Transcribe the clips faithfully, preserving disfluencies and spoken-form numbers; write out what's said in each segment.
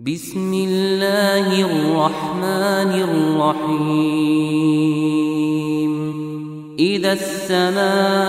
بسم الله الرحمن الرحيم إذا السماء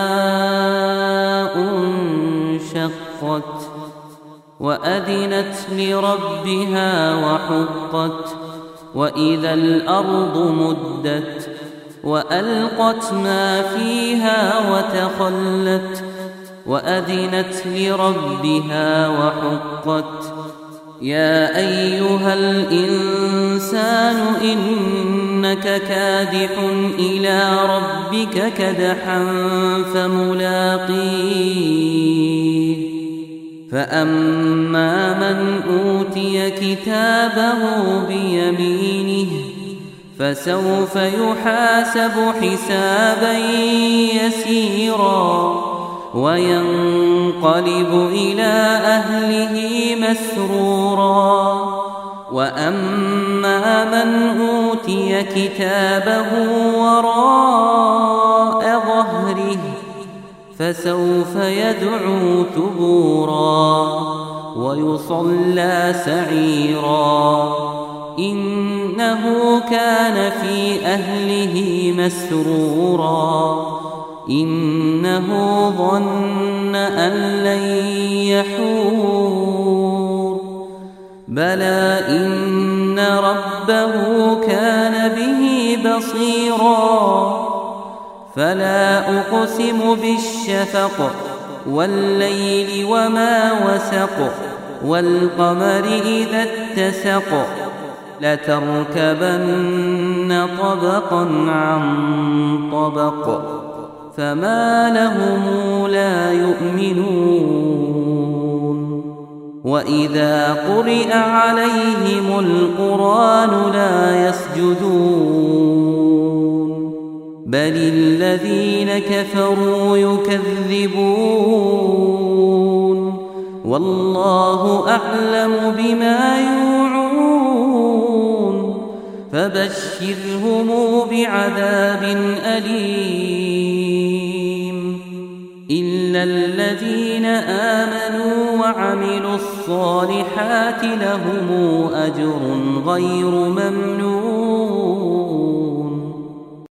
انشقت وأذنت لربها وحقت وإذا الأرض مدت وألقت ما فيها وتخلت وأذنت لربها وحقت يا أيها الإنسان إنك كادح إلى ربك كدحا فملاقيه فأما من أوتي كتابه بيمينه فسوف يحاسب حسابا يسيرا وينقلب إلى أهله مسرورا وأما من أوتي كتابه وراء ظهره فسوف يدعو ثبورا ويصلى سعيرا إنه كان في أهله مسرورا إنه ظن أن لن يحور بلى إن ربه كان به بصيرا فلا أقسم بالشفق والليل وما وسق والقمر إذا اتسق لتركبن طبقا عن طبق فما لهم لا يؤمنون وإذا قرئ عليهم القرآن لا يسجدون بل الذين كفروا يكذبون والله أعلم بما يوعون فبشرهم بعذاب أليم إلا الذين آمنوا وعملوا الصالحات لهم أجر غير ممنون.